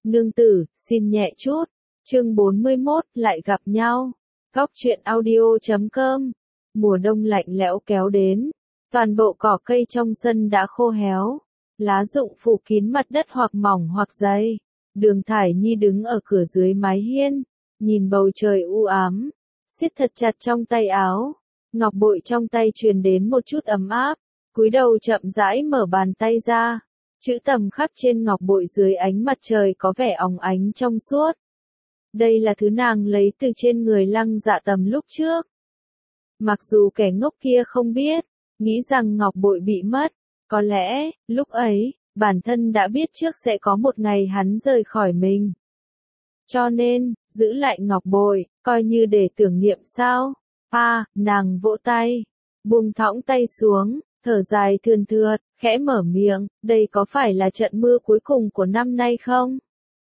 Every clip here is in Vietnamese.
Nương tử, xin nhẹ chút. Chương 41, lại gặp nhau. Góc truyện audio.com. Mùa đông lạnh lẽo kéo đến. Toàn bộ cỏ cây trong sân đã khô héo. Lá rụng phủ kín mặt đất hoặc mỏng hoặc dày. Đường Thải Nhi đứng ở cửa dưới mái hiên. Nhìn bầu trời u ám. Siết thật chặt trong tay áo. Ngọc bội trong tay truyền đến một chút ấm áp. Cúi đầu chậm rãi mở bàn tay ra. Chữ tầm khắc trên ngọc bội dưới ánh mặt trời có vẻ óng ánh trong suốt. Đây là thứ nàng lấy từ trên người Lăng Dạ Tầm lúc trước. Mặc dù kẻ ngốc kia không biết, nghĩ rằng ngọc bội bị mất, có lẽ, lúc ấy, bản thân đã biết trước sẽ có một ngày hắn rời khỏi mình. Cho nên, giữ lại ngọc bội, coi như để tưởng niệm sao. Nàng vỗ tay, buông thõng tay xuống, thở dài thườn thượt, khẽ mở miệng, đây có phải là trận mưa cuối cùng của năm nay không?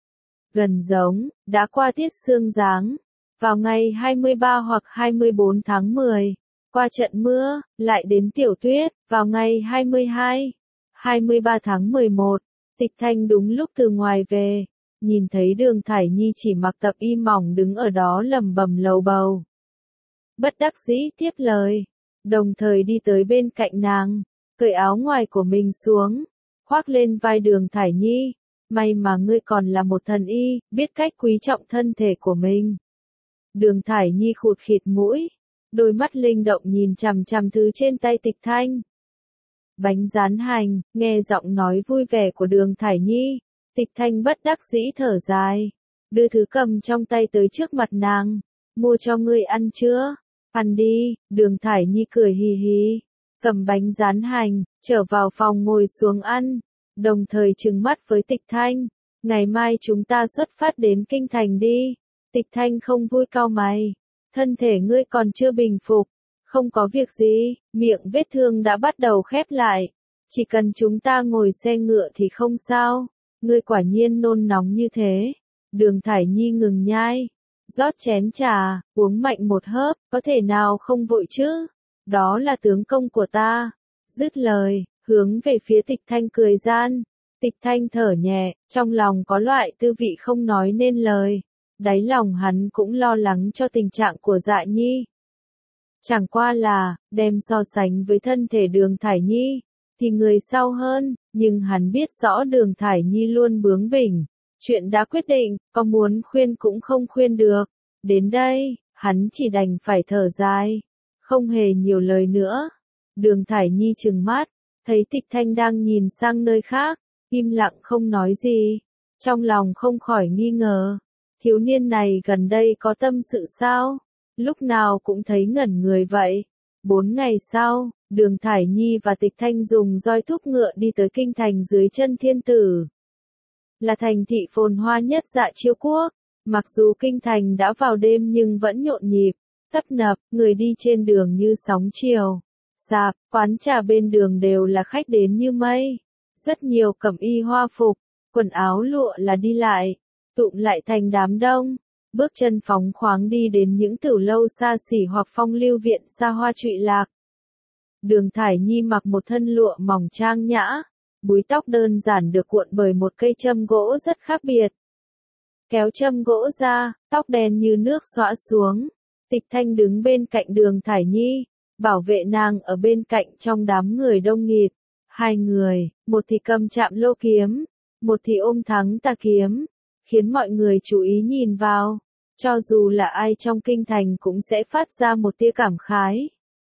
Gần giống, đã qua tiết sương giáng, vào ngày 23 hoặc 24 tháng 10, qua trận mưa, lại đến tiểu tuyết, vào ngày 22, 23 tháng 11, Tịch Thanh đúng lúc từ ngoài về, nhìn thấy Đường Thải Nhi chỉ mặc tập y mỏng đứng ở đó lẩm bẩm lầu bầu. Bất đắc dĩ tiếp lời, đồng thời đi tới bên cạnh nàng, cởi áo ngoài của mình xuống, khoác lên vai Đường Thải Nhi, may mà ngươi còn là một thần y, biết cách quý trọng thân thể của mình. Đường Thải Nhi khụt khịt mũi, đôi mắt linh động nhìn chằm chằm thứ trên tay Tịch Thanh. Bánh rán hành, nghe giọng nói vui vẻ của Đường Thải Nhi, Tịch Thanh bất đắc dĩ thở dài, đưa thứ cầm trong tay tới trước mặt nàng, mua cho ngươi ăn chưa? Ăn đi, Đường Thải Nhi cười hì hì, cầm bánh rán hành, trở vào phòng ngồi xuống ăn, đồng thời trừng mắt với Tịch Thanh, ngày mai chúng ta xuất phát đến Kinh Thành đi. Tịch Thanh không vui cau mày, thân thể ngươi còn chưa bình phục, không có việc gì, miệng vết thương đã bắt đầu khép lại, chỉ cần chúng ta ngồi xe ngựa thì không sao, ngươi quả nhiên nôn nóng như thế. Đường Thải Nhi ngừng nhai, rót chén trà, uống mạnh một hớp, có thể nào không vội chứ, đó là tướng công của ta. Dứt lời, hướng về phía Tịch Thanh cười gian. Tịch Thanh thở nhẹ, trong lòng có loại tư vị không nói nên lời. Đáy lòng hắn cũng lo lắng cho tình trạng của Dạ Nhi. Chẳng qua là, đem so sánh với thân thể Đường Thải Nhi, thì người sau hơn, nhưng hắn biết rõ Đường Thải Nhi luôn bướng bỉnh. Chuyện đã quyết định, có muốn khuyên cũng không khuyên được. Đến đây, hắn chỉ đành phải thở dài, không hề nhiều lời nữa. Đường Thải Nhi trừng mắt, thấy Tịch Thanh đang nhìn sang nơi khác, im lặng không nói gì. Trong lòng không khỏi nghi ngờ, thiếu niên này gần đây có tâm sự sao? Lúc nào cũng thấy ngẩn người vậy. 4 ngày sau, Đường Thải Nhi và Tịch Thanh dùng roi thúc ngựa đi tới Kinh Thành dưới chân thiên tử. Là thành thị phồn hoa nhất Dạ Chiêu quốc, mặc dù Kinh Thành đã vào đêm nhưng vẫn nhộn nhịp, tấp nập, người đi trên đường như sóng chiều. Sạp, quán trà bên đường đều là khách đến như mây. Rất nhiều cẩm y hoa phục, quần áo lụa là đi lại, tụm lại thành đám đông, bước chân phóng khoáng đi đến những tiểu lâu xa xỉ hoặc phong lưu viện xa hoa trụy lạc. Đường Thải Nhi mặc một thân lụa mỏng trang nhã, búi tóc đơn giản được cuộn bởi một cây châm gỗ rất khác biệt. Kéo châm gỗ ra, tóc đen như nước xõa xuống. Tịch Thanh đứng bên cạnh Đường Thải Nhi, bảo vệ nàng ở bên cạnh trong đám người đông nghịt. Hai người, một thì cầm chạm lô kiếm, một thì ôm thắng tà kiếm, khiến mọi người chú ý nhìn vào. Cho dù là ai trong Kinh Thành cũng sẽ phát ra một tia cảm khái.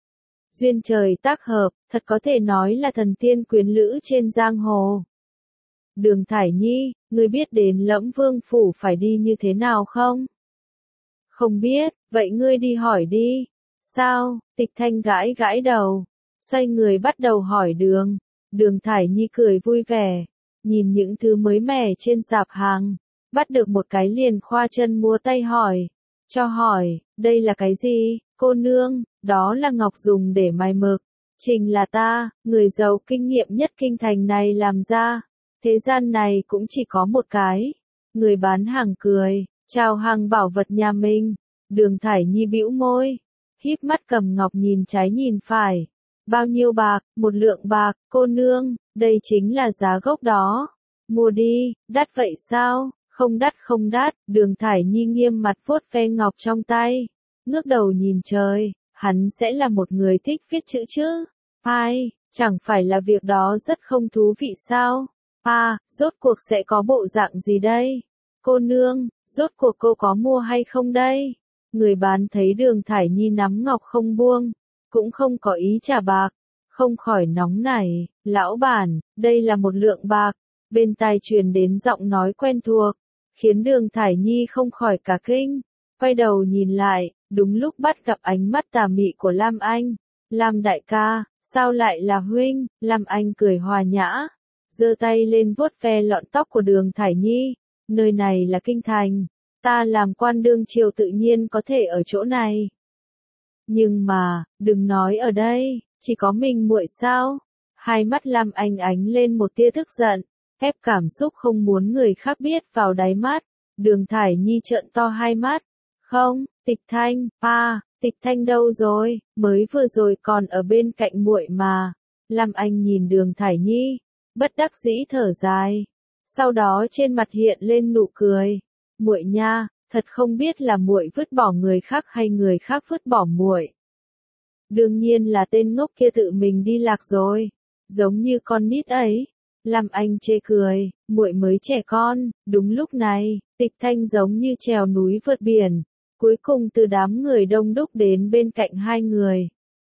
Duyên trời tác hợp, thật có thể nói là thần tiên quyến lữ trên giang hồ. Đường Thải Nhi, ngươi biết đến Lẫm Vương phủ phải đi như thế nào không? Không biết, vậy ngươi đi hỏi đi. Sao? Tịch Thanh gãi gãi đầu, xoay người bắt đầu hỏi đường. Đường Thải Nhi cười vui vẻ, nhìn những thứ mới mẻ trên sạp hàng, bắt được một cái liền khoa chân múa tay hỏi. Cho hỏi, đây là cái gì? Cô nương, đó là ngọc dùng để mài mực. Trình là ta, người giàu kinh nghiệm nhất Kinh Thành này làm ra. Thế gian này cũng chỉ có một cái. Người bán hàng cười, chào hàng bảo vật nhà mình. Đường Thải Nhi bĩu môi, híp mắt cầm ngọc nhìn trái nhìn phải. Bao nhiêu bạc? 1 lượng bạc, cô nương, đây chính là giá gốc đó. Mua đi, đắt vậy sao? Không đắt, Đường Thải Nhi nghiêm mặt vuốt ve ngọc trong tay, ngước đầu nhìn trời, hắn sẽ là một người thích viết chữ chứ? Ai, chẳng phải là việc đó rất không thú vị sao? Rốt cuộc sẽ có bộ dạng gì đây? Cô nương, rốt cuộc cô có mua hay không đây? Người bán thấy Đường Thải Nhi nắm ngọc không buông, cũng không có ý trả bạc, không khỏi nóng nảy, lão bản, đây là 1 lượng bạc. Bên tai truyền đến giọng nói quen thuộc, khiến Đường Thải Nhi không khỏi cả kinh, quay đầu nhìn lại, đúng lúc bắt gặp ánh mắt tà mị của Lam Anh. Lam đại ca, sao lại là huynh? Lam Anh cười hòa nhã, giơ tay lên vuốt ve lọn tóc của Đường Thải Nhi, nơi này là kinh thành, ta làm quan đương triều tự nhiên có thể ở chỗ này. Nhưng mà, đừng nói ở đây, chỉ có mình muội sao? Hai mắt Lam Anh ánh lên một tia tức giận, ép cảm xúc không muốn người khác biết vào đáy mắt. Đường Thải Nhi trợn to hai mắt. Không, Tịch Thanh, Tịch Thanh đâu rồi, mới vừa rồi còn ở bên cạnh muội mà. Lam Anh nhìn Đường Thải Nhi, bất đắc dĩ thở dài. Sau đó trên mặt hiện lên nụ cười. Muội nha, thật không biết là muội vứt bỏ người khác hay người khác vứt bỏ muội. Đương nhiên là tên ngốc kia tự mình đi lạc rồi, giống như con nít ấy. Lam Anh chê cười, muội mới trẻ con. Đúng lúc này, Tịch Thanh giống như trèo núi vượt biển, cuối cùng từ đám người đông đúc đến bên cạnh hai người.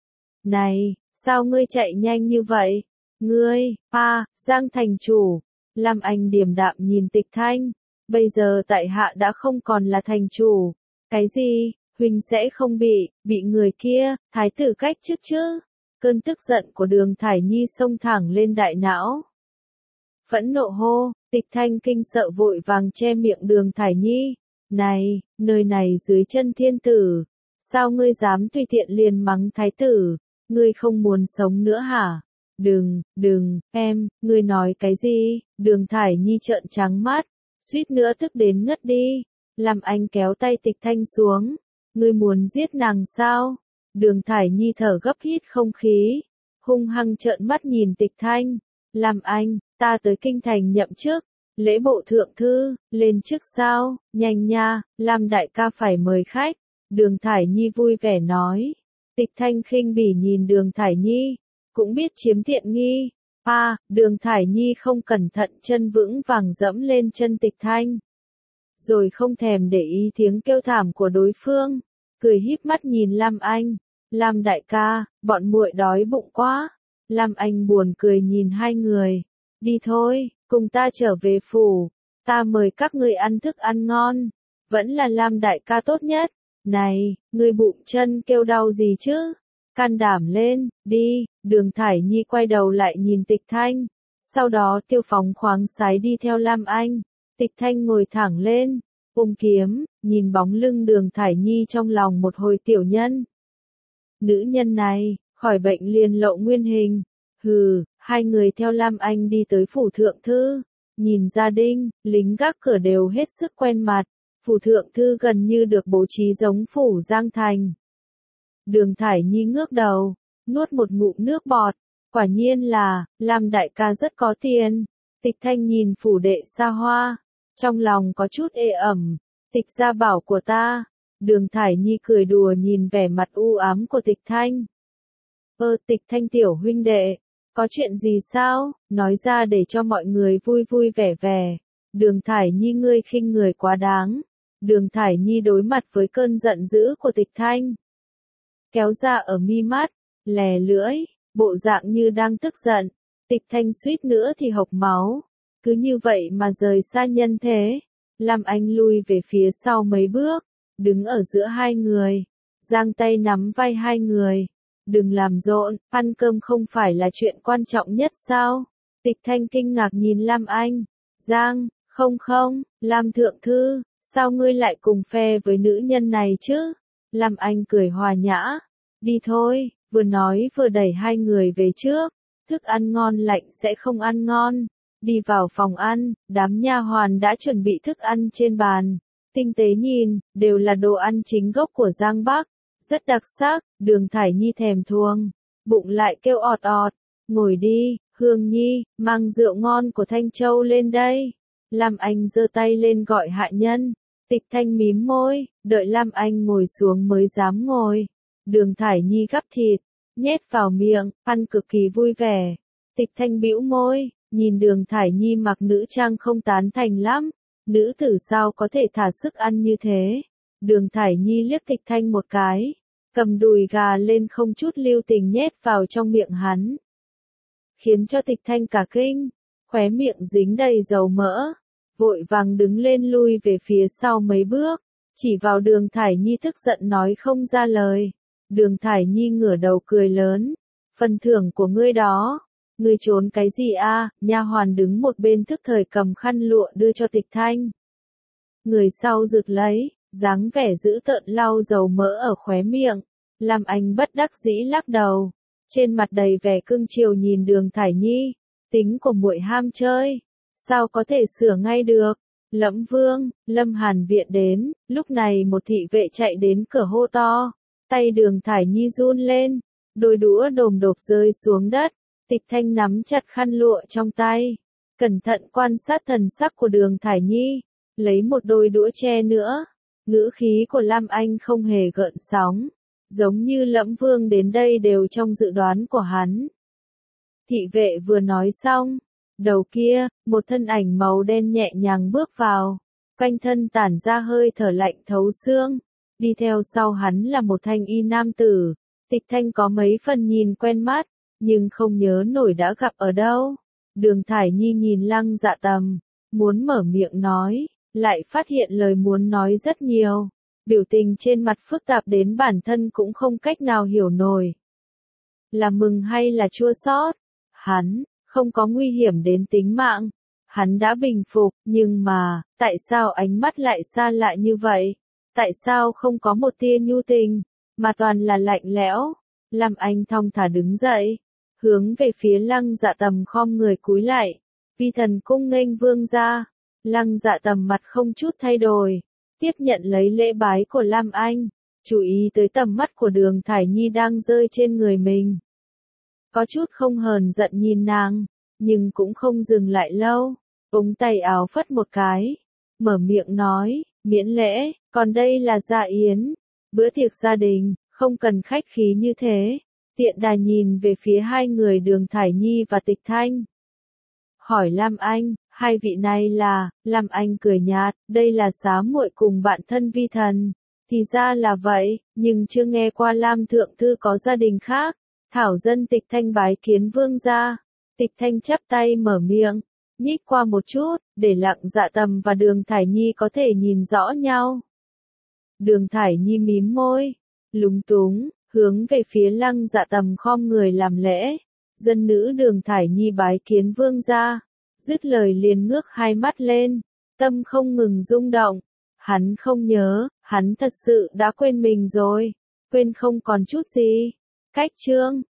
Này, sao ngươi chạy nhanh như vậy? Ngươi, Giang thành chủ. Lam Anh điềm đạm nhìn Tịch Thanh, bây giờ tại hạ đã không còn là thành chủ. Cái gì, huynh sẽ không bị người kia, thái tử cách chức chứ? Cơn tức giận của Đường Thải Nhi xông thẳng lên đại não. Phẫn nộ hô, Tịch Thanh kinh sợ vội vàng che miệng Đường Thải Nhi. Này, nơi này dưới chân thiên tử, sao ngươi dám tùy tiện liền mắng thái tử, ngươi không muốn sống nữa hả? Đừng, ngươi nói cái gì? Đường Thải Nhi trợn trắng mắt, suýt nữa tức đến ngất đi. Lam Anh kéo tay Tịch Thanh xuống, ngươi muốn giết nàng sao? Đường Thải Nhi thở gấp hít không khí, hung hăng trợn mắt nhìn Tịch Thanh. Lam Anh, ta tới kinh thành nhậm chức, lễ bộ thượng thư, lên chức sao? Nhanh nha, Lam đại ca phải mời khách. Đường Thải Nhi vui vẻ nói. Tịch Thanh khinh bỉ nhìn Đường Thải Nhi, cũng biết chiếm tiện nghi. Đường Thải Nhi không cẩn thận chân vững vàng dẫm lên chân Tịch Thanh, rồi không thèm để ý tiếng kêu thảm của đối phương, cười híp mắt nhìn Lam Anh. Lam đại ca, bọn muội đói bụng quá. Lam Anh buồn cười nhìn hai người. Đi thôi, cùng ta trở về phủ, ta mời các ngươi ăn thức ăn ngon. Vẫn là Lam đại ca tốt nhất. Này, ngươi bụng chân kêu đau gì chứ? Can đảm lên, đi. Đường Thải Nhi quay đầu lại nhìn Tịch Thanh, sau đó tiêu phóng khoáng sái đi theo Lam Anh. Tịch Thanh ngồi thẳng lên, ôm kiếm, nhìn bóng lưng Đường Thải Nhi trong lòng một hồi tiểu nhân. Nữ nhân này, khỏi bệnh liền lộ nguyên hình. Hai người theo Lam Anh đi tới phủ thượng thư, nhìn gia đình, lính gác cửa đều hết sức quen mặt. Phủ thượng thư gần như được bố trí giống phủ Giang Thành. Đường Thải Nhi ngước đầu, nuốt một ngụm nước bọt, quả nhiên là, Lam đại ca rất có tiền. Tịch Thanh nhìn phủ đệ xa hoa, trong lòng có chút ê ẩm. Tịch gia bảo của ta. Đường Thải Nhi cười đùa nhìn vẻ mặt u ám của Tịch Thanh. Tịch Thanh tiểu huynh đệ, có chuyện gì sao? Nói ra để cho mọi người vui vui vẻ vẻ. Đường Thải Nhi ngươi khinh người quá đáng. Đường Thải Nhi đối mặt với cơn giận dữ của Tịch Thanh, kéo ra ở mi mắt, lè lưỡi, bộ dạng như đang tức giận. Tịch Thanh suýt nữa thì hộc máu. Cứ như vậy mà rời xa nhân thế. Lam Anh lui về phía sau mấy bước, đứng ở giữa hai người, giang tay nắm vai hai người. Đừng làm rộn, ăn cơm không phải là chuyện quan trọng nhất sao? Tịch Thanh kinh ngạc nhìn Lam Anh. Không, Lam thượng thư, sao ngươi lại cùng phe với nữ nhân này chứ? Lam Anh cười hòa nhã. Đi thôi, vừa nói vừa đẩy hai người về trước. Thức ăn ngon lạnh sẽ không ăn ngon. Đi vào phòng ăn, đám nha hoàn đã chuẩn bị thức ăn trên bàn. Tinh tế nhìn, đều là đồ ăn chính gốc của Giang Bắc. Rất đặc sắc. Đường Thải Nhi thèm thuồng, bụng lại kêu ọt ọt. Ngồi đi, Hương Nhi, mang rượu ngon của Thanh Châu lên đây. Lam Anh giơ tay lên gọi hạ nhân. Tịch Thanh mím môi, đợi Lam Anh ngồi xuống mới dám ngồi. Đường Thải Nhi gắp thịt, nhét vào miệng, ăn cực kỳ vui vẻ. Tịch Thanh bĩu môi, nhìn Đường Thải Nhi mặc nữ trang không tán thành lắm. Nữ tử sao có thể thả sức ăn như thế? Đường Thải Nhi liếc Tịch Thanh một cái, cầm đùi gà lên không chút lưu tình nhét vào trong miệng hắn. Khiến cho Tịch Thanh cả kinh, khóe miệng dính đầy dầu mỡ, vội vàng đứng lên lui về phía sau mấy bước, chỉ vào Đường Thải Nhi tức giận nói không ra lời. Đường Thải Nhi ngửa đầu cười lớn, phần thưởng của ngươi đó. Ngươi trốn cái gì a? Nha hoàn đứng một bên thức thời cầm khăn lụa đưa cho Tịch Thanh. Người sau rụt lấy, dáng vẻ dữ tợn lau dầu mỡ ở khóe miệng. Lam Anh bất đắc dĩ lắc đầu, trên mặt đầy vẻ cưng chiều nhìn Đường Thải Nhi. Tính của muội ham chơi, sao có thể sửa ngay được? Lẫm Vương, Lâm Hàn viện đến, lúc này một thị vệ chạy đến cửa hô to. Tay Đường Thải Nhi run lên, đôi đũa đồm đột rơi xuống đất. Tịch Thanh nắm chặt khăn lụa trong tay, cẩn thận quan sát thần sắc của Đường Thải Nhi, lấy một đôi đũa che nữa. Ngữ khí của Lam Anh không hề gợn sóng, giống như Lẫm Vương đến đây đều trong dự đoán của hắn. Thị vệ vừa nói xong, đầu kia, một thân ảnh màu đen nhẹ nhàng bước vào, quanh thân tản ra hơi thở lạnh thấu xương, đi theo sau hắn là một thanh y nam tử. Tịch Thanh có mấy phần nhìn quen mắt, nhưng không nhớ nổi đã gặp ở đâu. Đường Thải Nhi nhìn Lăng Dạ Tầm, muốn mở miệng nói, lại phát hiện lời muốn nói rất nhiều, biểu tình trên mặt phức tạp đến bản thân cũng không cách nào hiểu nổi. Là mừng hay là chua xót? Hắn không có nguy hiểm đến tính mạng, hắn đã bình phục, nhưng mà, tại sao ánh mắt lại xa lạ như vậy? Tại sao không có một tia nhu tình, mà toàn là lạnh lẽo? Lam Anh thong thả đứng dậy, hướng về phía Lăng Dạ Tầm khom người cúi lại. Vi thần cung nghênh vương gia. Lăng Dạ Tầm mặt không chút thay đổi, tiếp nhận lấy lễ bái của Lam Anh, chú ý tới tầm mắt của Đường Thải Nhi đang rơi trên người mình. Có chút không hờn giận nhìn nàng, nhưng cũng không dừng lại lâu, ống tay áo phất một cái, mở miệng nói, miễn lễ, còn đây là dạ yến, bữa tiệc gia đình, không cần khách khí như thế. Tiện đà nhìn về phía hai người Đường Thải Nhi và Tịch Thanh. Hỏi Lam Anh, hai vị này là? Lam Anh cười nhạt, đây là xá muội cùng bạn thân vi thần. Thì ra là vậy, nhưng chưa nghe qua Lam Thượng Thư có gia đình khác. Thảo dân Tịch Thanh bái kiến vương gia. Tịch Thanh chắp tay mở miệng, nhích qua một chút, để Lăng Dạ Tầm và Đường Thải Nhi có thể nhìn rõ nhau. Đường Thải Nhi mím môi, lúng túng, hướng về phía Lăng Dạ Tầm khom người làm lễ. Dân nữ Đường Thải Nhi bái kiến vương gia. Dứt lời liền ngước hai mắt lên, tâm không ngừng rung động. Hắn không nhớ, hắn thật sự đã quên mình rồi, quên không còn chút gì. Cách chương